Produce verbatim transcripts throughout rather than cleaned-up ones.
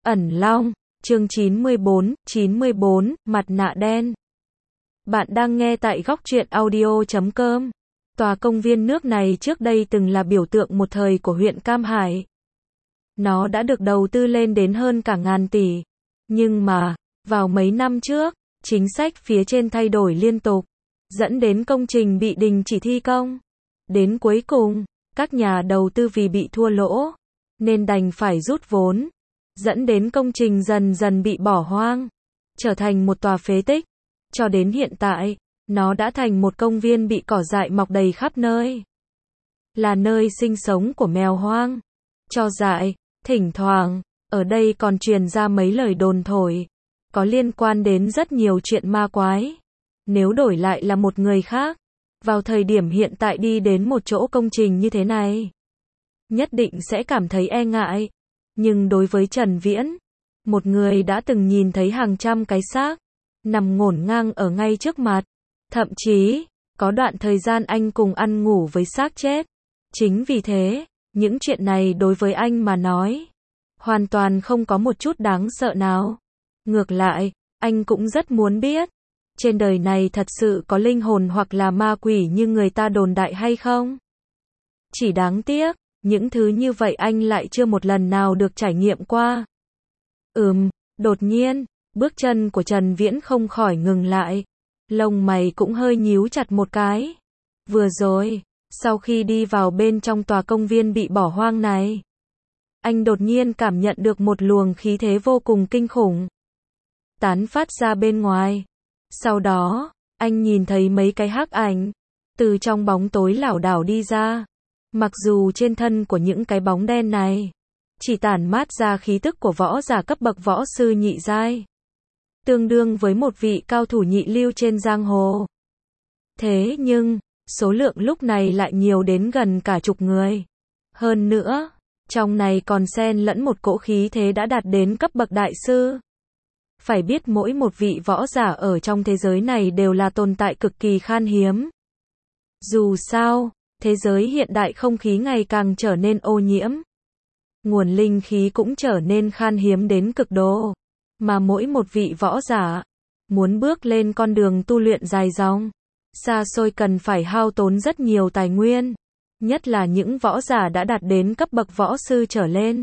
Ẩn Long, chương chín mươi bốn, chín mươi bốn, mặt nạ đen. Bạn đang nghe tại góc truyện audio chấm com. Tòa công viên nước này trước đây từng là biểu tượng một thời của huyện Cam Hải. Nó đã được đầu tư lên đến hơn cả ngàn tỷ. Nhưng mà, vào mấy năm trước, chính sách phía trên thay đổi liên tục, dẫn đến công trình bị đình chỉ thi công. Đến cuối cùng, các nhà đầu tư vì bị thua lỗ, nên đành phải rút vốn, dẫn đến công trình dần dần bị bỏ hoang, trở thành một tòa phế tích. Cho đến hiện tại, nó đã thành một công viên bị cỏ dại mọc đầy khắp nơi. Là nơi sinh sống của mèo hoang, chó dại, thỉnh thoảng, ở đây còn truyền ra mấy lời đồn thổi, có liên quan đến rất nhiều chuyện ma quái. Nếu đổi lại là một người khác, vào thời điểm hiện tại đi đến một chỗ công trình như thế này, nhất định sẽ cảm thấy e ngại. Nhưng đối với Trần Viễn, một người đã từng nhìn thấy hàng trăm cái xác nằm ngổn ngang ở ngay trước mặt, thậm chí có đoạn thời gian anh cùng ăn ngủ với xác chết. Chính vì thế, những chuyện này đối với anh mà nói, hoàn toàn không có một chút đáng sợ nào. Ngược lại, anh cũng rất muốn biết, trên đời này thật sự có linh hồn hoặc là ma quỷ như người ta đồn đại hay không? Chỉ đáng tiếc, những thứ như vậy anh lại chưa một lần nào được trải nghiệm qua. Ừm, đột nhiên, bước chân của Trần Viễn không khỏi ngừng lại. Lông mày cũng hơi nhíu chặt một cái. Vừa rồi, sau khi đi vào bên trong tòa công viên bị bỏ hoang này, anh đột nhiên cảm nhận được một luồng khí thế vô cùng kinh khủng tán phát ra bên ngoài. Sau đó, anh nhìn thấy mấy cái hắc ảnh từ trong bóng tối lảo đảo đi ra. Mặc dù trên thân của những cái bóng đen này chỉ tản mát ra khí tức của võ giả cấp bậc võ sư nhị giai, tương đương với một vị cao thủ nhị lưu trên giang hồ. Thế nhưng, số lượng lúc này lại nhiều đến gần cả chục người. Hơn nữa, trong này còn xen lẫn một cỗ khí thế đã đạt đến cấp bậc đại sư. Phải biết mỗi một vị võ giả ở trong thế giới này đều là tồn tại cực kỳ khan hiếm. Dù sao, thế giới hiện đại không khí ngày càng trở nên ô nhiễm, nguồn linh khí cũng trở nên khan hiếm đến cực độ, mà mỗi một vị võ giả muốn bước lên con đường tu luyện dài dòng, xa xôi cần phải hao tốn rất nhiều tài nguyên, nhất là những võ giả đã đạt đến cấp bậc võ sư trở lên,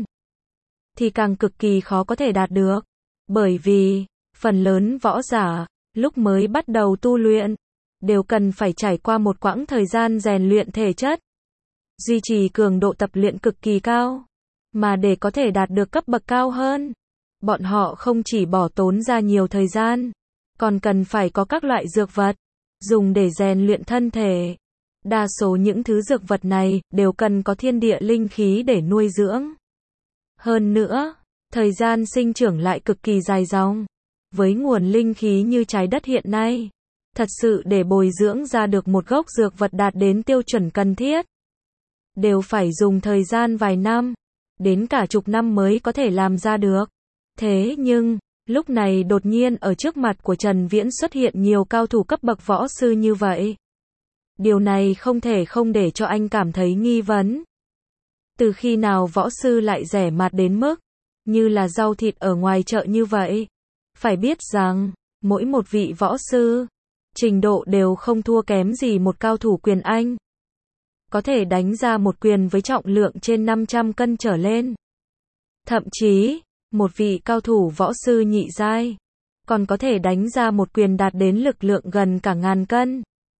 thì càng cực kỳ khó có thể đạt được, bởi vì phần lớn võ giả lúc mới bắt đầu tu luyện đều cần phải trải qua một quãng thời gian rèn luyện thể chất, duy trì cường độ tập luyện cực kỳ cao, mà để có thể đạt được cấp bậc cao hơn, bọn họ không chỉ bỏ tốn ra nhiều thời gian, còn cần phải có các loại dược vật dùng để rèn luyện thân thể. Đa số những thứ dược vật này đều cần có thiên địa linh khí để nuôi dưỡng. Hơn nữa, thời gian sinh trưởng lại cực kỳ dài dòng. Với nguồn linh khí như trái đất hiện nay, thật sự để bồi dưỡng ra được một gốc dược vật đạt đến tiêu chuẩn cần thiết, đều phải dùng thời gian vài năm, đến cả chục năm mới có thể làm ra được. Thế nhưng, lúc này đột nhiên ở trước mặt của Trần Viễn xuất hiện nhiều cao thủ cấp bậc võ sư như vậy. Điều này không thể không để cho anh cảm thấy nghi vấn. Từ khi nào võ sư lại rẻ mạt đến mức như là rau thịt ở ngoài chợ như vậy? Phải biết rằng, mỗi một vị võ sư, trình độ đều không thua kém gì một cao thủ quyền Anh. Có thể đánh ra một quyền với trọng lượng trên năm trăm cân trở lên. Thậm chí, một vị cao thủ võ sư nhị giai, còn có thể đánh ra một quyền đạt đến lực lượng gần cả ngàn cân.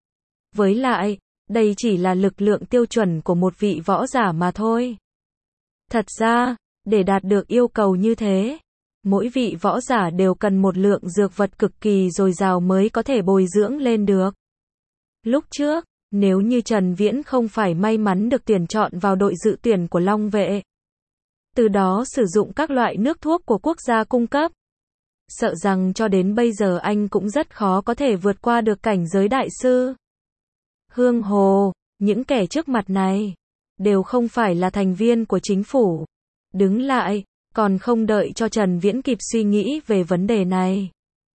Với lại, đây chỉ là lực lượng tiêu chuẩn của một vị võ giả mà thôi. Thật ra, để đạt được yêu cầu như thế, mỗi vị võ giả đều cần một lượng dược vật cực kỳ dồi dào mới có thể bồi dưỡng lên được. Lúc trước, nếu như Trần Viễn không phải may mắn được tuyển chọn vào đội dự tuyển của Long Vệ, từ đó sử dụng các loại nước thuốc của quốc gia cung cấp, sợ rằng cho đến bây giờ anh cũng rất khó có thể vượt qua được cảnh giới đại sư. Hương hồ, những kẻ trước mặt này đều không phải là thành viên của chính phủ. Đứng lại, còn không đợi cho Trần Viễn kịp suy nghĩ về vấn đề này,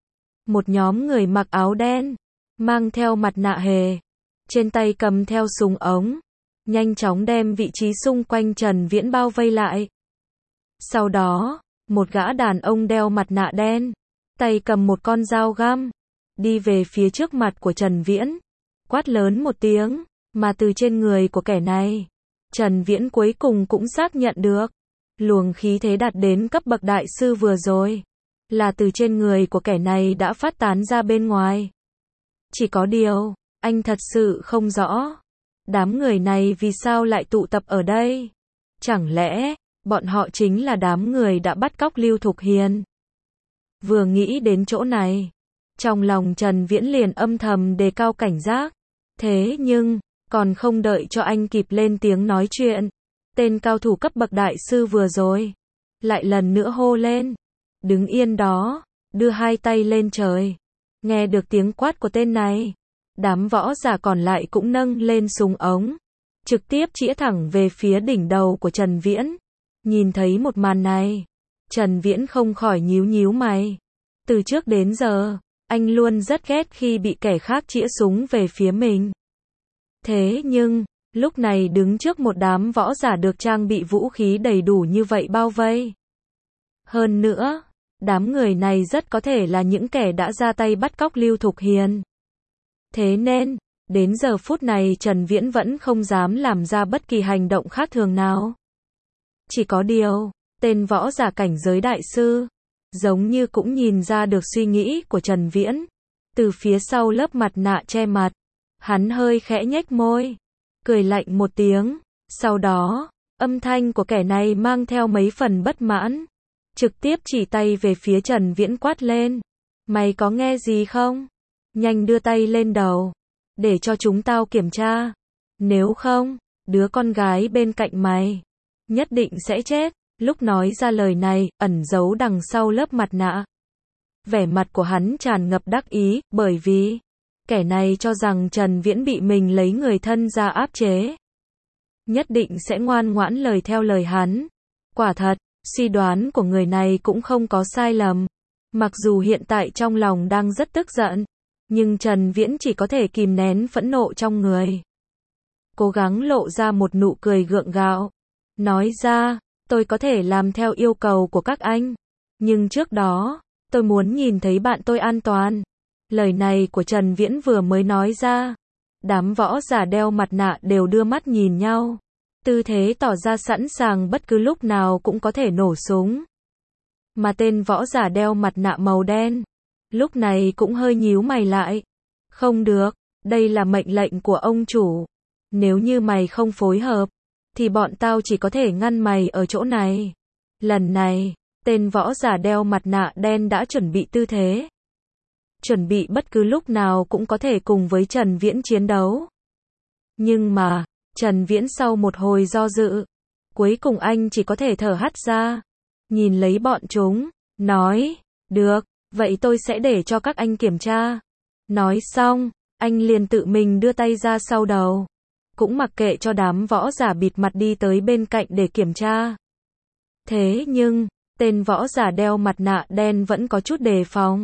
một nhóm người mặc áo đen, mang theo mặt nạ hề, trên tay cầm theo súng ống, nhanh chóng đem vị trí xung quanh Trần Viễn bao vây lại. Sau đó, một gã đàn ông đeo mặt nạ đen, tay cầm một con dao găm, đi về phía trước mặt của Trần Viễn, quát lớn một tiếng, mà từ trên người của kẻ này, Trần Viễn cuối cùng cũng xác nhận được, luồng khí thế đạt đến cấp bậc đại sư vừa rồi, là từ trên người của kẻ này đã phát tán ra bên ngoài. Chỉ có điều, anh thật sự không rõ, đám người này vì sao lại tụ tập ở đây? Chẳng lẽ, bọn họ chính là đám người đã bắt cóc Lưu Thục Hiền? Vừa nghĩ đến chỗ này, trong lòng Trần Viễn liền âm thầm đề cao cảnh giác. Thế nhưng, còn không đợi cho anh kịp lên tiếng nói chuyện, tên cao thủ cấp bậc đại sư vừa rồi, lại lần nữa hô lên. Đứng yên đó, đưa hai tay lên trời. Nghe được tiếng quát của tên này, đám võ giả còn lại cũng nâng lên súng ống, trực tiếp chĩa thẳng về phía đỉnh đầu của Trần Viễn. Nhìn thấy một màn này, Trần Viễn không khỏi nhíu nhíu mày. Từ trước đến giờ, anh luôn rất ghét khi bị kẻ khác chĩa súng về phía mình. Thế nhưng, lúc này đứng trước một đám võ giả được trang bị vũ khí đầy đủ như vậy bao vây. Hơn nữa, đám người này rất có thể là những kẻ đã ra tay bắt cóc Lưu Thục Hiền. Thế nên, đến giờ phút này Trần Viễn vẫn không dám làm ra bất kỳ hành động khác thường nào. Chỉ có điều, tên võ giả cảnh giới đại sư, giống như cũng nhìn ra được suy nghĩ của Trần Viễn. Từ phía sau lớp mặt nạ che mặt, hắn hơi khẽ nhếch môi, cười lạnh một tiếng. Sau đó, âm thanh của kẻ này mang theo mấy phần bất mãn, trực tiếp chỉ tay về phía Trần Viễn quát lên. Mày có nghe gì không? Nhanh đưa tay lên đầu, để cho chúng tao kiểm tra. Nếu không, đứa con gái bên cạnh mày, nhất định sẽ chết. Lúc nói ra lời này, ẩn giấu đằng sau lớp mặt nạ. Vẻ mặt của hắn tràn ngập đắc ý, bởi vì, kẻ này cho rằng Trần Viễn bị mình lấy người thân ra áp chế. Nhất định sẽ ngoan ngoãn lời theo lời hắn. Quả thật, suy đoán của người này cũng không có sai lầm. Mặc dù hiện tại trong lòng đang rất tức giận, nhưng Trần Viễn chỉ có thể kìm nén phẫn nộ trong người. Cố gắng lộ ra một nụ cười gượng gạo. Nói ra, tôi có thể làm theo yêu cầu của các anh. Nhưng trước đó, tôi muốn nhìn thấy bạn tôi an toàn. Lời này của Trần Viễn vừa mới nói ra, đám võ giả đeo mặt nạ đều đưa mắt nhìn nhau. Tư thế tỏ ra sẵn sàng bất cứ lúc nào cũng có thể nổ súng. Mà tên võ giả đeo mặt nạ màu đen, lúc này cũng hơi nhíu mày lại. Không được, đây là mệnh lệnh của ông chủ. Nếu như mày không phối hợp, thì bọn tao chỉ có thể ngăn mày ở chỗ này. Lần này, tên võ giả đeo mặt nạ đen đã chuẩn bị tư thế. Chuẩn bị bất cứ lúc nào cũng có thể cùng với Trần Viễn chiến đấu. Nhưng mà, Trần Viễn sau một hồi do dự, cuối cùng anh chỉ có thể thở hắt ra. Nhìn lấy bọn chúng, nói, được, vậy tôi sẽ để cho các anh kiểm tra. Nói xong, anh liền tự mình đưa tay ra sau đầu. Cũng mặc kệ cho đám võ giả bịt mặt đi tới bên cạnh để kiểm tra. Thế nhưng, tên võ giả đeo mặt nạ đen vẫn có chút đề phòng.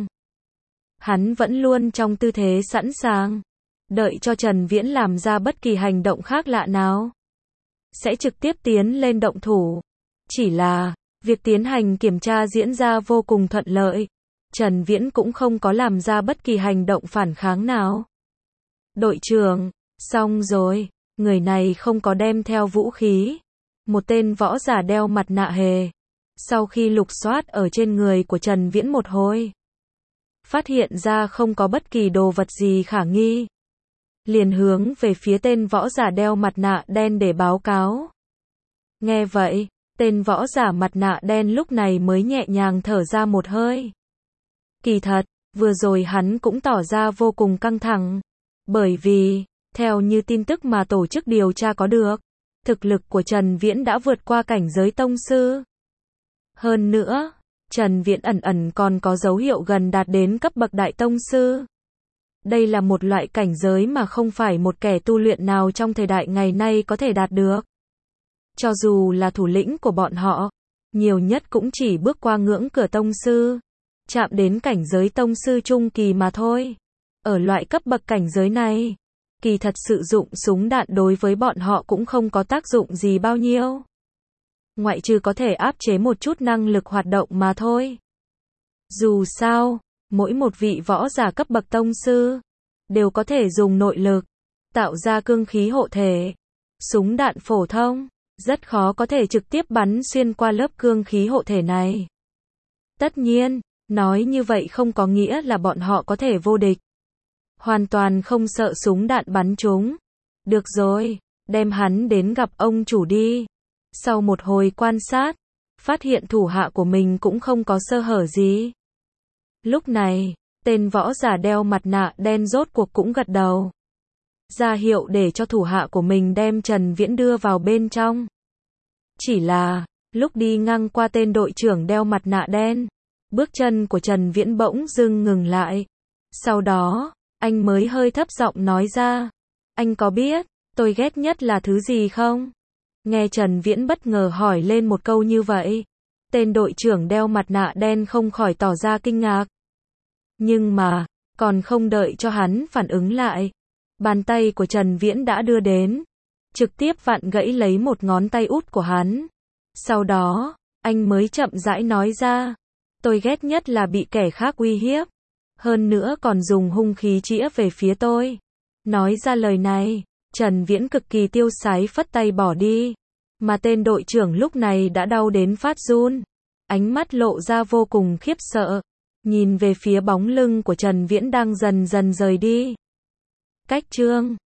Hắn vẫn luôn trong tư thế sẵn sàng, đợi cho Trần Viễn làm ra bất kỳ hành động khác lạ nào, sẽ trực tiếp tiến lên động thủ. Chỉ là, việc tiến hành kiểm tra diễn ra vô cùng thuận lợi. Trần Viễn cũng không có làm ra bất kỳ hành động phản kháng nào. Đội trưởng, xong rồi, người này không có đem theo vũ khí. Một tên võ giả đeo mặt nạ hề. Sau khi lục soát ở trên người của Trần Viễn một hồi, phát hiện ra không có bất kỳ đồ vật gì khả nghi, liền hướng về phía tên võ giả đeo mặt nạ đen để báo cáo. Nghe vậy, tên võ giả mặt nạ đen lúc này mới nhẹ nhàng thở ra một hơi. Kỳ thật, vừa rồi hắn cũng tỏ ra vô cùng căng thẳng, bởi vì, theo như tin tức mà tổ chức điều tra có được, thực lực của Trần Viễn đã vượt qua cảnh giới tông sư. Hơn nữa, Trần Viễn ẩn ẩn còn có dấu hiệu gần đạt đến cấp bậc đại tông sư. Đây là một loại cảnh giới mà không phải một kẻ tu luyện nào trong thời đại ngày nay có thể đạt được. Cho dù là thủ lĩnh của bọn họ, nhiều nhất cũng chỉ bước qua ngưỡng cửa tông sư, chạm đến cảnh giới tông sư trung kỳ mà thôi. Ở loại cấp bậc cảnh giới này, kỳ thật sử dụng súng đạn đối với bọn họ cũng không có tác dụng gì bao nhiêu. ngoại trừ có thể áp chế một chút năng lực hoạt động mà thôi. Dù sao, mỗi một vị võ giả cấp bậc tông sư đều có thể dùng nội lực tạo ra cương khí hộ thể. Súng đạn phổ thông rất khó có thể trực tiếp bắn xuyên qua lớp cương khí hộ thể này. Tất nhiên, nói như vậy không có nghĩa là bọn họ có thể vô địch. Hoàn toàn không sợ súng đạn bắn trúng. Được rồi, đem hắn đến gặp ông chủ đi. Sau một hồi quan sát, phát hiện thủ hạ của mình cũng không có sơ hở gì. Lúc này, tên võ giả đeo mặt nạ đen rốt cuộc cũng gật đầu. Ra hiệu để cho thủ hạ của mình đem Trần Viễn đưa vào bên trong. Chỉ là, lúc đi ngang qua tên đội trưởng đeo mặt nạ đen, bước chân của Trần Viễn bỗng dưng ngừng lại. Sau đó, anh mới hơi thấp giọng nói ra, anh có biết, tôi ghét nhất là thứ gì không? Nghe Trần Viễn bất ngờ hỏi lên một câu như vậy, tên đội trưởng đeo mặt nạ đen không khỏi tỏ ra kinh ngạc. Nhưng mà, còn không đợi cho hắn phản ứng lại, bàn tay của Trần Viễn đã đưa đến, trực tiếp vặn gãy lấy một ngón tay út của hắn. Sau đó, anh mới chậm rãi nói ra, tôi ghét nhất là bị kẻ khác uy hiếp, hơn nữa còn dùng hung khí chĩa về phía tôi. Nói ra lời này, Trần Viễn cực kỳ tiêu sái phất tay bỏ đi, mà tên đội trưởng lúc này đã đau đến phát run, ánh mắt lộ ra vô cùng khiếp sợ, nhìn về phía bóng lưng của Trần Viễn đang dần dần rời đi. Cách chương